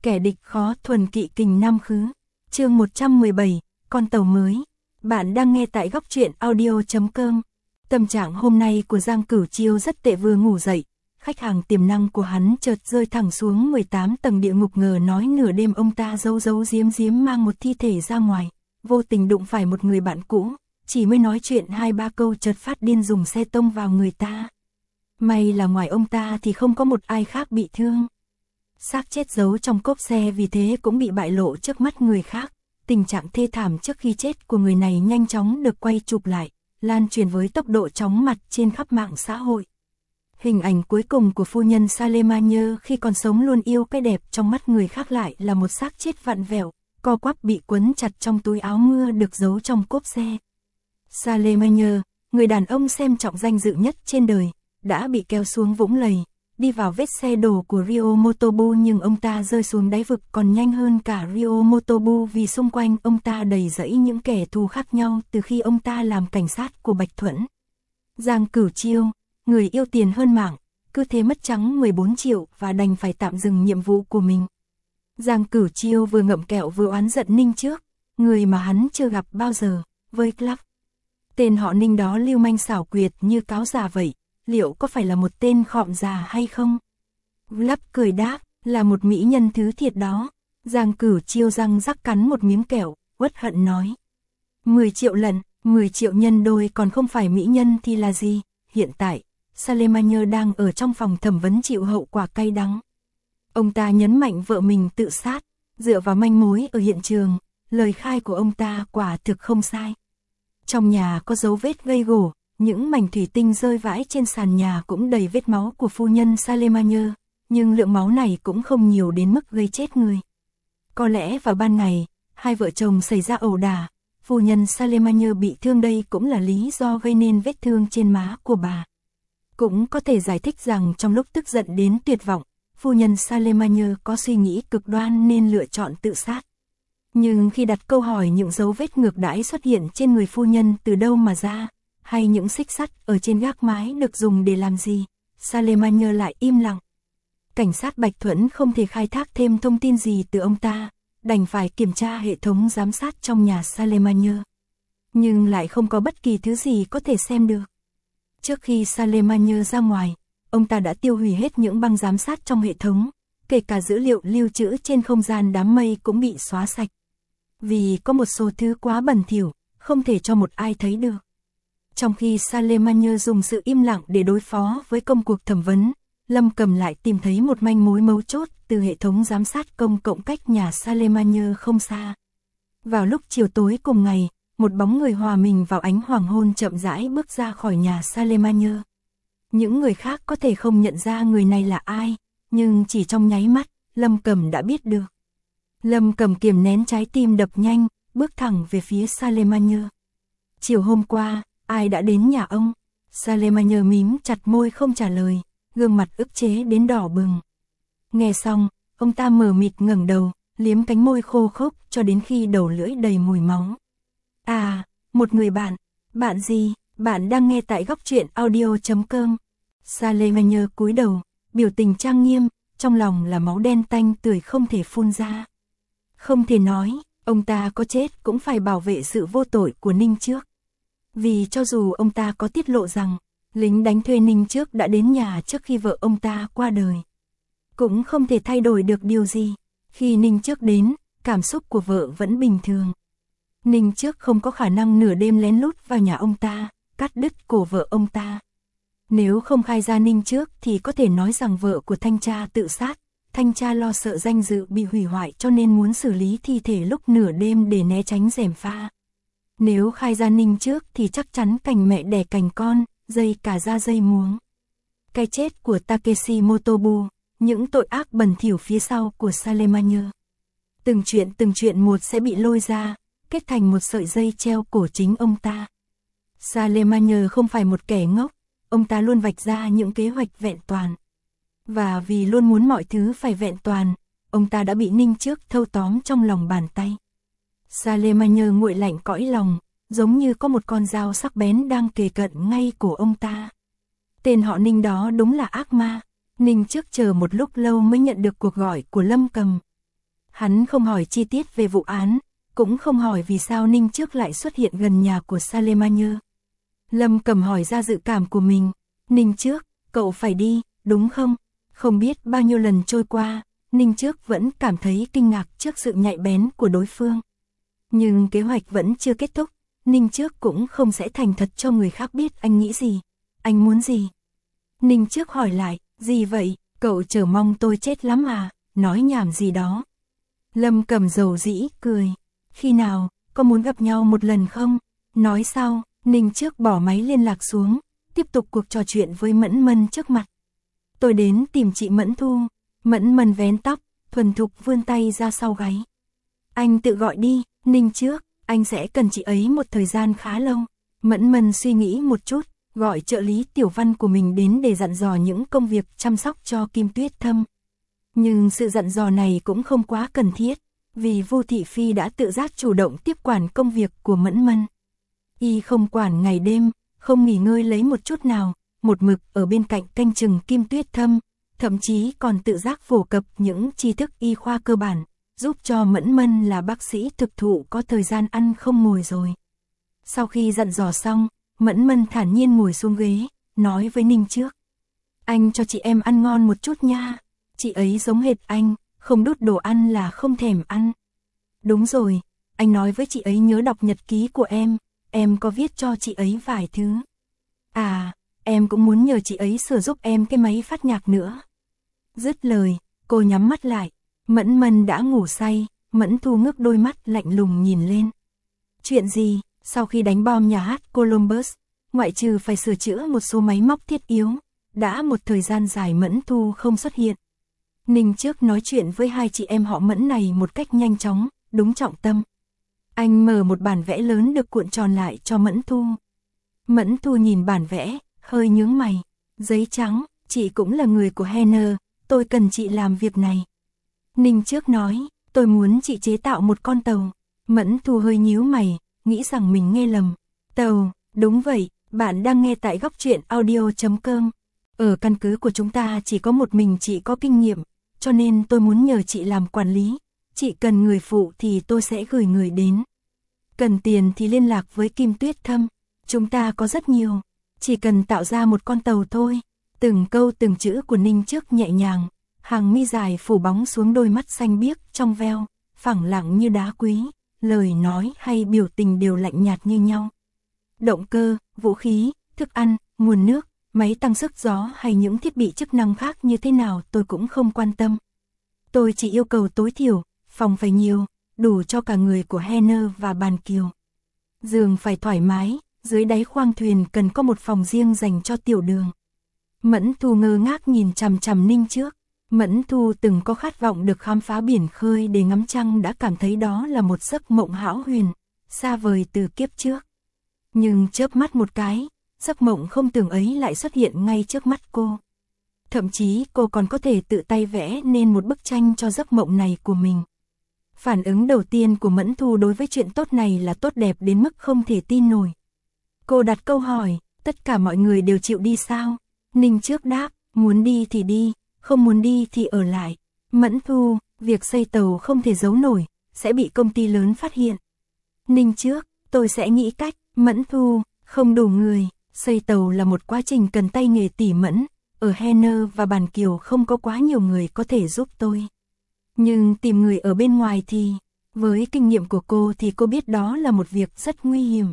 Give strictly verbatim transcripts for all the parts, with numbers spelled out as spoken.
kẻ địch khó thuần kỵ kình nam khứ. Chương một trăm mười bảy, con tàu mới. Bạn đang nghe tại góc truyện audio chấm com. Tâm trạng hôm nay của Giang Cửu Chiêu rất tệ, vừa ngủ dậy, khách hàng tiềm năng của hắn chợt rơi thẳng xuống mười tám tầng địa ngục, ngờ nói nửa đêm ông ta giấu giấu giếm giếm mang một thi thể ra ngoài, vô tình đụng phải một người bạn cũ, chỉ mới nói chuyện hai ba câu chợt phát điên dùng xe tông vào người ta. May là ngoài ông ta thì không có một ai khác bị thương. Xác chết giấu trong cốp xe vì thế cũng bị bại lộ trước mắt người khác. Tình trạng thê thảm trước khi chết của người này nhanh chóng được quay chụp lại, lan truyền với tốc độ chóng mặt trên khắp mạng xã hội. Hình ảnh cuối cùng của phu nhân Salemanier khi còn sống luôn yêu cái đẹp trong mắt người khác lại là một xác chết vặn vẹo, co quắp bị quấn chặt trong túi áo mưa được giấu trong cốp xe. Salemanier, người đàn ông xem trọng danh dự nhất trên đời, đã bị kéo xuống vũng lầy, đi vào vết xe đổ của Ryomotobu, nhưng ông ta rơi xuống đáy vực còn nhanh hơn cả Ryomotobu vì xung quanh ông ta đầy rẫy những kẻ thù khác nhau từ khi ông ta làm cảnh sát của Bạch Thuẫn. Giang Cửu Chiêu, người yêu tiền hơn mạng, cứ thế mất trắng mười bốn triệu và đành phải tạm dừng nhiệm vụ của mình. Giang Cửu Chiêu vừa ngậm kẹo vừa oán giận Ninh Trước, người mà hắn chưa gặp bao giờ, với Clark. Tên họ Ninh đó lưu manh xảo quyệt như cáo già vậy, liệu có phải là một tên khọm già hay không? Lắp cười đáp, là một mỹ nhân thứ thiệt đó. Giang Cửu Chiêu răng rắc cắn một miếng kẹo, uất hận nói. mười triệu lần, mười triệu nhân đôi còn không phải mỹ nhân thì là gì? Hiện tại, Salemanier đang ở trong phòng thẩm vấn chịu hậu quả cay đắng. Ông ta nhấn mạnh vợ mình tự sát, dựa vào manh mối ở hiện trường, lời khai của ông ta quả thực không sai. Trong nhà có dấu vết gây gổ, những mảnh thủy tinh rơi vãi trên sàn nhà cũng đầy vết máu của phu nhân Salemanier, nhưng lượng máu này cũng không nhiều đến mức gây chết người. Có lẽ vào ban ngày, hai vợ chồng xảy ra ẩu đả, phu nhân Salemanier bị thương, đây cũng là lý do gây nên vết thương trên má của bà. Cũng có thể giải thích rằng trong lúc tức giận đến tuyệt vọng, phu nhân Salemanier có suy nghĩ cực đoan nên lựa chọn tự sát. Nhưng khi đặt câu hỏi những dấu vết ngược đãi xuất hiện trên người phu nhân từ đâu mà ra, hay những xích sắt ở trên gác mái được dùng để làm gì, Salemanier lại im lặng. Cảnh sát Bạch Thuẫn không thể khai thác thêm thông tin gì từ ông ta, đành phải kiểm tra hệ thống giám sát trong nhà Salemanier. Nhưng lại không có bất kỳ thứ gì có thể xem được. Trước khi Salemanier ra ngoài, ông ta đã tiêu hủy hết những băng giám sát trong hệ thống, kể cả dữ liệu lưu trữ trên không gian đám mây cũng bị xóa sạch. Vì có một số thứ quá bẩn thỉu, không thể cho một ai thấy được. Trong khi Salemanier dùng sự im lặng để đối phó với công cuộc thẩm vấn, Lâm Cầm lại tìm thấy một manh mối mấu chốt từ hệ thống giám sát công cộng cách nhà Salemanier không xa. Vào lúc chiều tối cùng ngày, một bóng người hòa mình vào ánh hoàng hôn chậm rãi bước ra khỏi nhà Salemanier. Những người khác có thể không nhận ra người này là ai, nhưng chỉ trong nháy mắt, Lâm Cầm đã biết được. Lâm Cầm kiềm nén trái tim đập nhanh, bước thẳng về phía Salemanier. Chiều hôm qua, ai đã đến nhà ông? Salemanier mím chặt môi không trả lời, gương mặt ức chế đến đỏ bừng. Nghe xong, ông ta mờ mịt ngẩng đầu, liếm cánh môi khô khốc cho đến khi đầu lưỡi đầy mùi máu. À, một người bạn. Bạn gì? Bạn đang nghe tại góc truyện audio chấm com. Salemanier cúi đầu, biểu tình trang nghiêm, trong lòng là máu đen tanh tưởi không thể phun ra. Không thể nói, ông ta có chết cũng phải bảo vệ sự vô tội của Ninh Trước. Vì cho dù ông ta có tiết lộ rằng lính đánh thuê Ninh Trước đã đến nhà trước khi vợ ông ta qua đời, cũng không thể thay đổi được điều gì. Khi Ninh Trước đến, cảm xúc của vợ vẫn bình thường. Ninh Trước không có khả năng nửa đêm lén lút vào nhà ông ta, cắt đứt cổ vợ ông ta. Nếu không khai ra Ninh Trước thì có thể nói rằng vợ của thanh tra tự sát. Thanh tra lo sợ danh dự bị hủy hoại cho nên muốn xử lý thi thể lúc nửa đêm để né tránh gièm pha. Nếu khai ra Ninh Trước thì chắc chắn cành mẹ đẻ cành con, dây cả ra dây muống. Cái chết của Takeshi Motobu, những tội ác bẩn thỉu phía sau của Salemanier. Từng chuyện từng chuyện một sẽ bị lôi ra, kết thành một sợi dây treo cổ chính ông ta. Salemanier không phải một kẻ ngốc, ông ta luôn vạch ra những kế hoạch vẹn toàn. Và vì luôn muốn mọi thứ phải vẹn toàn, ông ta đã bị Ninh Trước thâu tóm trong lòng bàn tay. Salemanier nguội lạnh cõi lòng, giống như có một con dao sắc bén đang kề cận ngay cổ ông ta. Tên họ Ninh đó đúng là ác ma. Ninh Trước chờ một lúc lâu mới nhận được cuộc gọi của Lâm Cầm. Hắn không hỏi chi tiết về vụ án, cũng không hỏi vì sao Ninh Trước lại xuất hiện gần nhà của Salemanier. Lâm Cầm hỏi ra dự cảm của mình. Ninh Trước, cậu phải đi, đúng không? Không biết bao nhiêu lần trôi qua, Ninh Trước vẫn cảm thấy kinh ngạc trước sự nhạy bén của đối phương. Nhưng kế hoạch vẫn chưa kết thúc, Ninh Trước cũng không sẽ thành thật cho người khác biết anh nghĩ gì, anh muốn gì. Ninh Trước hỏi lại, gì vậy, cậu chờ mong tôi chết lắm à, nói nhảm gì đó. Lâm Cầm dầu dĩ, cười. Khi nào, có muốn gặp nhau một lần không? Nói sau, Ninh Trước bỏ máy liên lạc xuống, tiếp tục cuộc trò chuyện với Mẫn Mân trước mặt. Tôi đến tìm chị Mẫn Thu. Mẫn Mân vén tóc, thuần thục vươn tay ra sau gáy. Anh tự gọi đi, Ninh Trước, anh sẽ cần chị ấy một thời gian khá lâu. Mẫn Mân suy nghĩ một chút, gọi trợ lý Tiểu Văn của mình đến để dặn dò những công việc chăm sóc cho Kim Tuyết Thâm. Nhưng sự dặn dò này cũng không quá cần thiết, vì Vu Thị Phi đã tự giác chủ động tiếp quản công việc của Mẫn Mân. Y không quản ngày đêm, không nghỉ ngơi lấy một chút nào, một mực ở bên cạnh canh chừng Kim Tuyết Thâm, thậm chí còn tự giác phổ cập những tri thức y khoa cơ bản, giúp cho Mẫn Mân là bác sĩ thực thụ có thời gian ăn không ngồi rồi. Sau khi dặn dò xong, Mẫn Mân thản nhiên ngồi xuống ghế, nói với Ninh Trước. Anh cho chị em ăn ngon một chút nha, chị ấy giống hệt anh, không đút đồ ăn là không thèm ăn. Đúng rồi, anh nói với chị ấy nhớ đọc nhật ký của em, em có viết cho chị ấy vài thứ. À, em cũng muốn nhờ chị ấy sửa giúp em cái máy phát nhạc nữa. Dứt lời, cô nhắm mắt lại, Mẫn Mân đã ngủ say, Mẫn Thu ngước đôi mắt lạnh lùng nhìn lên. Chuyện gì? Sau khi đánh bom nhà hát Columbus, ngoại trừ phải sửa chữa một số máy móc thiết yếu, đã một thời gian dài Mẫn Thu không xuất hiện. Ninh Trước nói chuyện với hai chị em họ Mẫn này một cách nhanh chóng, đúng trọng tâm. Anh mở một bản vẽ lớn được cuộn tròn lại cho Mẫn Thu. Mẫn Thu nhìn bản vẽ, hơi nhướng mày. Giấy trắng, chị cũng là người của Henner, tôi cần chị làm việc này. Ninh Trước nói, tôi muốn chị chế tạo một con tàu. Mẫn Thu hơi nhíu mày, nghĩ rằng mình nghe lầm. Tàu, đúng vậy, bạn đang nghe tại góc truyện audio chấm com. Ở căn cứ của chúng ta chỉ có một mình chị có kinh nghiệm, cho nên tôi muốn nhờ chị làm quản lý. Chị cần người phụ thì tôi sẽ gửi người đến. Cần tiền thì liên lạc với Kim Tuyết Thâm. Chúng ta có rất nhiều, chỉ cần tạo ra một con tàu thôi. Từng câu từng chữ của Ninh Trước nhẹ nhàng, hàng mi dài phủ bóng xuống đôi mắt xanh biếc trong veo, phẳng lặng như đá quý, lời nói hay biểu tình đều lạnh nhạt như nhau. Động cơ, vũ khí, thức ăn, nguồn nước, máy tăng sức gió hay những thiết bị chức năng khác như thế nào tôi cũng không quan tâm. Tôi chỉ yêu cầu tối thiểu, phòng phải nhiều, đủ cho cả người của Henner và Bàn Kiều. Giường phải thoải mái, dưới đáy khoang thuyền cần có một phòng riêng dành cho Tiểu Đường. Mẫn Thu ngơ ngác nhìn chằm chằm Ninh Trước. Mẫn Thu từng có khát vọng được khám phá biển khơi để ngắm trăng, đã cảm thấy đó là một giấc mộng hão huyền, xa vời từ kiếp trước. Nhưng chớp mắt một cái, giấc mộng không tưởng ấy lại xuất hiện ngay trước mắt cô. Thậm chí cô còn có thể tự tay vẽ nên một bức tranh cho giấc mộng này của mình. Phản ứng đầu tiên của Mẫn Thu đối với chuyện tốt này là tốt đẹp đến mức không thể tin nổi. Cô đặt câu hỏi, tất cả mọi người đều chịu đi sao? Ninh Trước đáp, muốn đi thì đi, không muốn đi thì ở lại. Mẫn Thu, việc xây tàu không thể giấu nổi, sẽ bị công ty lớn phát hiện. Ninh Trước, tôi sẽ nghĩ cách. Mẫn Thu, không đủ người, xây tàu là một quá trình cần tay nghề tỉ mẫn, ở Henner và Bàn Kiều không có quá nhiều người có thể giúp tôi. Nhưng tìm người ở bên ngoài thì, với kinh nghiệm của cô thì cô biết đó là một việc rất nguy hiểm.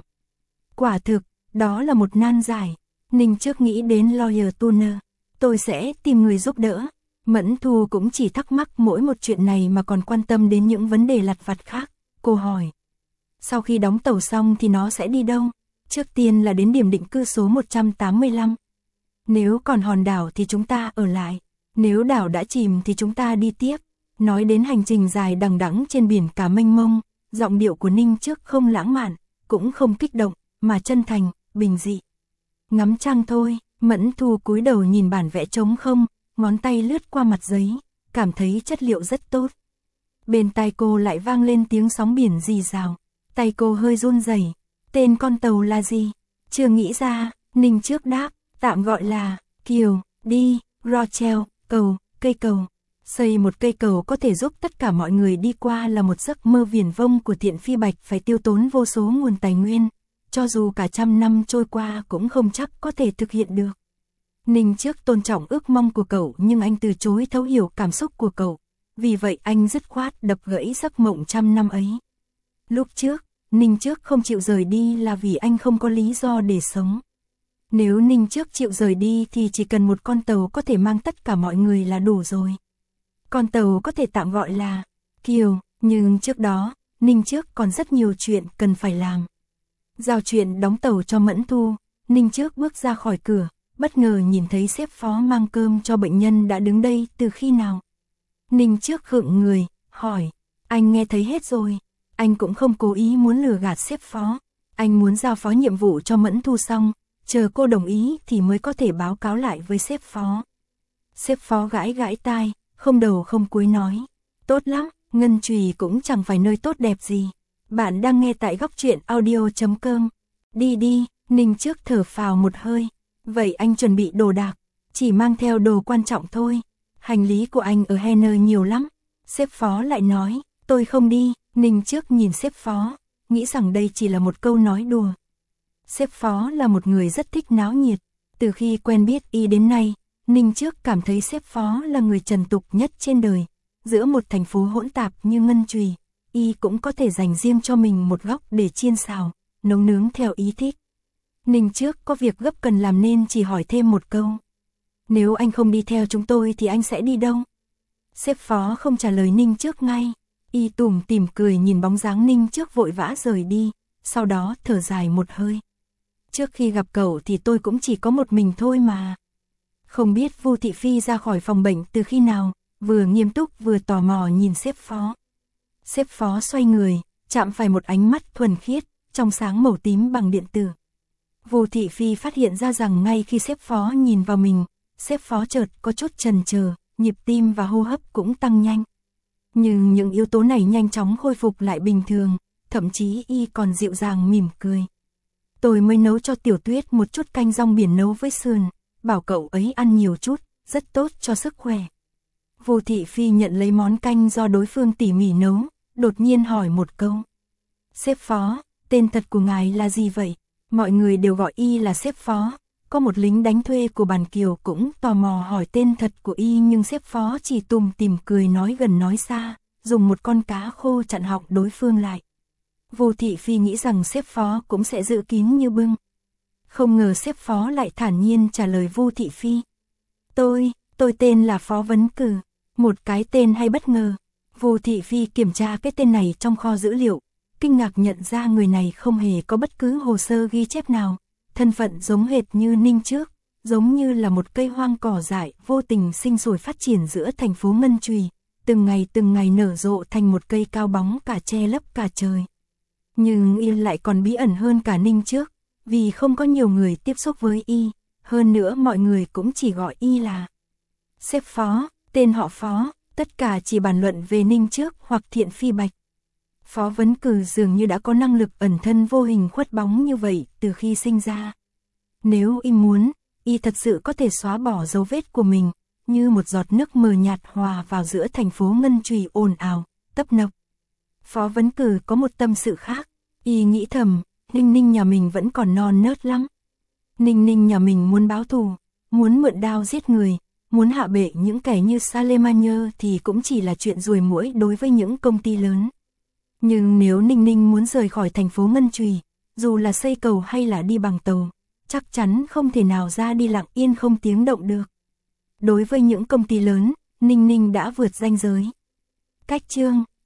Quả thực, đó là một nan giải. Ninh Trước nghĩ đến Lawyer Turner, tôi sẽ tìm người giúp đỡ. Mẫn Thu cũng chỉ thắc mắc mỗi một chuyện này mà còn quan tâm đến những vấn đề lặt vặt khác. Cô hỏi, sau khi đóng tàu xong thì nó sẽ đi đâu? Trước tiên là đến điểm định cư số một trăm tám mươi lăm. Nếu còn hòn đảo thì chúng ta ở lại, nếu đảo đã chìm thì chúng ta đi tiếp. Nói đến hành trình dài đằng đẵng trên biển cả mênh mông, giọng điệu của Ninh Trước không lãng mạn, cũng không kích động, mà chân thành, bình dị. Ngắm trăng thôi. Mẫn Thu cúi đầu nhìn bản vẽ trống không, ngón tay lướt qua mặt giấy, cảm thấy chất liệu rất tốt. Bên tai cô lại vang lên tiếng sóng biển rì rào, tay cô hơi run rẩy. Tên con tàu là gì? Chưa nghĩ ra. Ninh Trước đáp, tạm gọi là Kiều, đi, Rochelle, cầu, cây cầu. Xây một cây cầu có thể giúp tất cả mọi người đi qua là một giấc mơ viển vông của Thiện Phi Bạch, phải tiêu tốn vô số nguồn tài nguyên, cho dù cả trăm năm trôi qua cũng không chắc có thể thực hiện được. Ninh Trước tôn trọng ước mong của cậu nhưng anh từ chối thấu hiểu cảm xúc của cậu, vì vậy anh dứt khoát đập gãy giấc mộng trăm năm ấy. Lúc trước, Ninh Trước không chịu rời đi là vì anh không có lý do để sống. Nếu Ninh Trước chịu rời đi thì chỉ cần một con tàu có thể mang tất cả mọi người là đủ rồi. Con tàu có thể tạm gọi là Kiều, nhưng trước đó, Ninh Trước còn rất nhiều chuyện cần phải làm. Giao chuyện đóng tàu cho Mẫn Thu, Ninh Trước bước ra khỏi cửa, bất ngờ nhìn thấy sếp phó mang cơm cho bệnh nhân đã đứng đây từ khi nào. Ninh Trước khựng người, hỏi, anh nghe thấy hết rồi. Anh cũng không cố ý muốn lừa gạt sếp phó, anh muốn giao phó nhiệm vụ cho Mẫn Thu xong, chờ cô đồng ý thì mới có thể báo cáo lại với sếp phó. Sếp phó gãi gãi tai, không đầu không cuối nói, tốt lắm, Ngân Trùy cũng chẳng phải nơi tốt đẹp gì. Bạn đang nghe tại góc truyện audio chấm com. Đi đi, Ninh Trước thở phào một hơi. Vậy anh chuẩn bị đồ đạc, chỉ mang theo đồ quan trọng thôi. Hành lý của anh ở Henner nhiều lắm. Sếp phó lại nói, tôi không đi. Ninh Trước nhìn sếp phó, nghĩ rằng đây chỉ là một câu nói đùa. Sếp phó là một người rất thích náo nhiệt. Từ khi quen biết y đến nay, Ninh Trước cảm thấy sếp phó là người trần tục nhất trên đời. Giữa một thành phố hỗn tạp như Ngân Trùy, y cũng có thể dành riêng cho mình một góc để chiên xào, nấu nướng theo ý thích. Ninh Trước có việc gấp cần làm nên chỉ hỏi thêm một câu. Nếu anh không đi theo chúng tôi thì anh sẽ đi đâu? Sếp phó không trả lời Ninh Trước ngay. Y tủm tỉm cười nhìn bóng dáng Ninh Trước vội vã rời đi, sau đó thở dài một hơi. Trước khi gặp cậu thì tôi cũng chỉ có một mình thôi mà. Không biết Vu Thị Phi ra khỏi phòng bệnh từ khi nào, vừa nghiêm túc vừa tò mò nhìn sếp phó. Sếp phó xoay người, chạm phải một ánh mắt thuần khiết, trong sáng màu tím bằng điện tử. Vu Thị Phi phát hiện ra rằng ngay khi sếp phó nhìn vào mình, sếp phó chợt có chút chần chờ, nhịp tim và hô hấp cũng tăng nhanh. Nhưng những yếu tố này nhanh chóng khôi phục lại bình thường, thậm chí y còn dịu dàng mỉm cười. Tôi mới nấu cho Tiểu Tuyết một chút canh rong biển nấu với sườn, bảo cậu ấy ăn nhiều chút, rất tốt cho sức khỏe. Vu Thị Phi nhận lấy món canh do đối phương tỉ mỉ nấu, đột nhiên hỏi một câu. Sếp phó, tên thật của ngài là gì vậy? Mọi người đều gọi y là sếp phó. Có một lính đánh thuê của Bản Kiều cũng tò mò hỏi tên thật của y, nhưng sếp phó chỉ tùm tìm cười nói gần nói xa, dùng một con cá khô chặn họng đối phương lại. Vu Thị Phi nghĩ rằng sếp phó cũng sẽ giữ kín như bưng. Không ngờ sếp phó lại thản nhiên trả lời Vu Thị Phi. Tôi, tôi tên là Phó Vấn Cử. Một cái tên hay bất ngờ. Vu Thị Phi kiểm tra cái tên này trong kho dữ liệu, kinh ngạc nhận ra người này không hề có bất cứ hồ sơ ghi chép nào. Thân phận giống hệt như Ninh Trước, giống như là một cây hoang cỏ dại vô tình sinh sôi phát triển giữa thành phố Ngân Trùy, từng ngày từng ngày nở rộ thành một cây cao bóng cả che lấp cả trời. Nhưng y lại còn bí ẩn hơn cả Ninh Trước, vì không có nhiều người tiếp xúc với y, hơn nữa mọi người cũng chỉ gọi y là sếp phó, tên họ Phó, tất cả chỉ bàn luận về Ninh Trước hoặc Thiện Phi Bạch. Phó Vấn Cử dường như đã có năng lực ẩn thân vô hình khuất bóng như vậy từ khi sinh ra. Nếu y muốn, y thật sự có thể xóa bỏ dấu vết của mình, như một giọt nước mờ nhạt hòa vào giữa thành phố Ngân Trùy ồn ào, tấp nập. Phó Vấn Cử có một tâm sự khác, y nghĩ thầm, Ninh Ninh nhà mình vẫn còn non nớt lắm. Ninh Ninh nhà mình muốn báo thù, muốn mượn đao giết người, muốn hạ bệ những kẻ như Salemanier thì cũng chỉ là chuyện ruồi muỗi đối với những công ty lớn. Nhưng nếu Ninh Ninh muốn rời khỏi thành phố Ngân Trùy, dù là xây cầu hay là đi bằng tàu, chắc chắn không thể nào ra đi lặng yên không tiếng động được. Đối với những công ty lớn, Ninh Ninh đã vượt ranh giới. Cách chương